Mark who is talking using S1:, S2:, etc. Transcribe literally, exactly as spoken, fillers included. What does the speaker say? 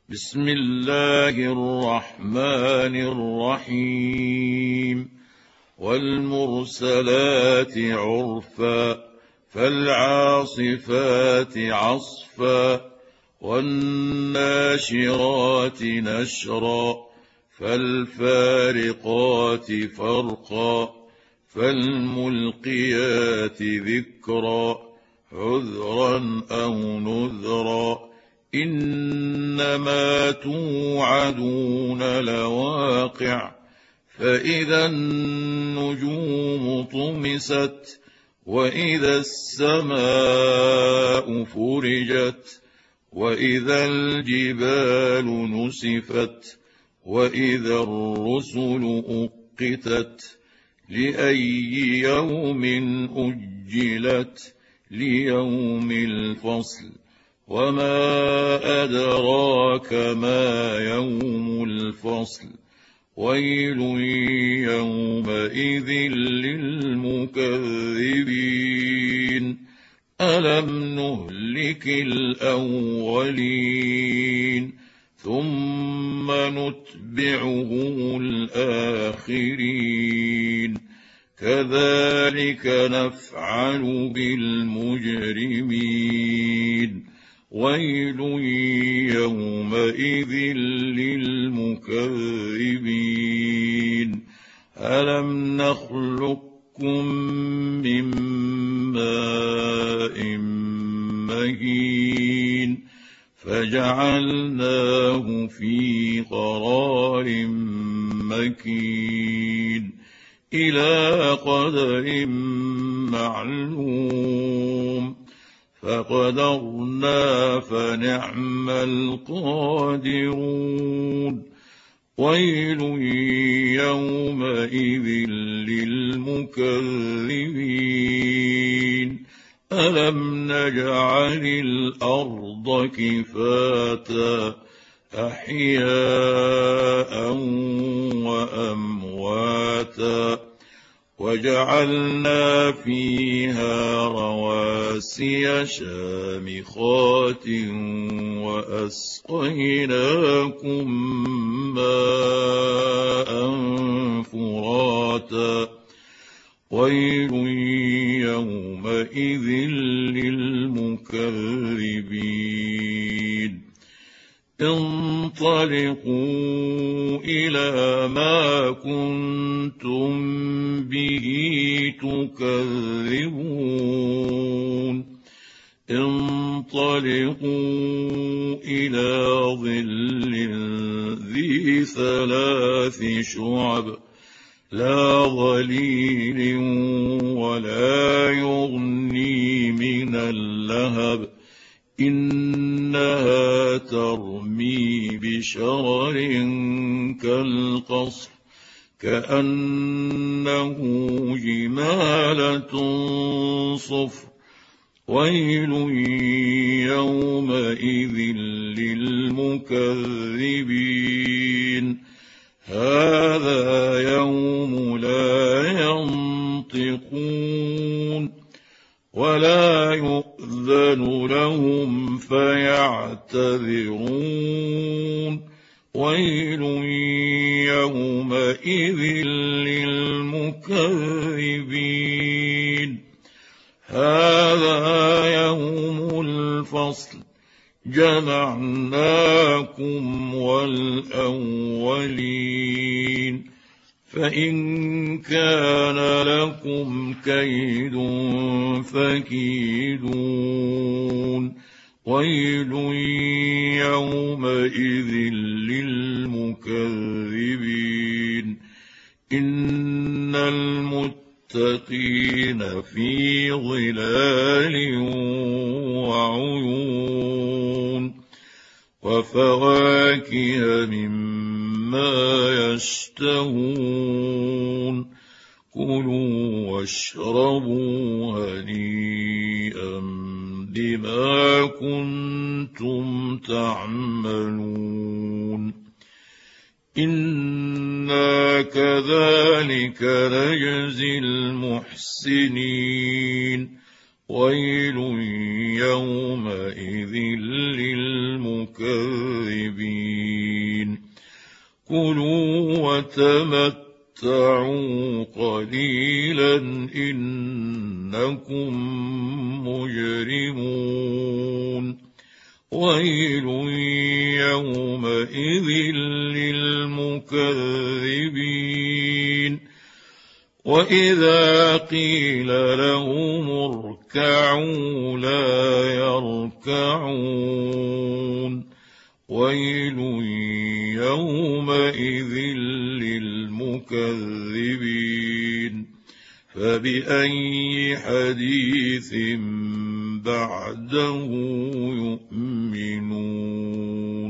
S1: بسم الله الرحمن الرحيم والمرسلات عرفا فالعاصفات عصفا والناشرات نشرا فالفارقات فرقا فالملقيات ذكرا عذرا أو نذرا إنما توعدون لواقع فإذا النجوم طمست وإذا السماء فرجت وإذا الجبال نسفت وإذا الرسل أقتت لأي يوم أجلت ليوم الفصل وما أدراك ما يوم الفصل ويل يومئذ للمكذبين ألم نهلك الأولين ثم نتبعهم الآخرين كذلك نفعل بالمجرمين ويل يومئذ للمكذبين ألم نخلقكم من ماء مهين فجعلناه في قرار مكين إلى قدر معلوم فقدرنا فنعم القادرون ويل يومئذ للمكذبين ألم نجعل الأرض كفاتا أحياء وأمواتا وجعلنا فيها رواسي شامخات وأسقيناكم ماء فراتا ويل يومئذ للمكذبين انطلقوا إلى ما كنتم به تكذبون انطلقوا إلى ظل ذي ثلاث شعب لا ظليل ولا يغني من اللهب إنها ترمي بشرر كالقصر كأنه جمالة صفر ويل يومئذ للمكذبين هذا يوم لا ينطقون ولا يؤذن لهم فيعتذرون ويل يومئذ للمكذبين هذا يوم الفصل جمعناكم والأولين فإن كان لكم كيد فكيدون ويل يومئذ للمكذبين إن المتقين في ظلال وعيون وفواكه مما يشتهون كلوا واشربوا هنيئا بما كنتم تعملون إنا كذلك نجزي المحسنين ويل يومئذ للمكذبين كلوا وتمتعوا قليلا إنكم مجرمون ويل يومئذ للمكذبين وإذا قيل لهم اركعوا لا يركعون ويل يومئذ للمكذبين فبأي حديث بعده يؤمنون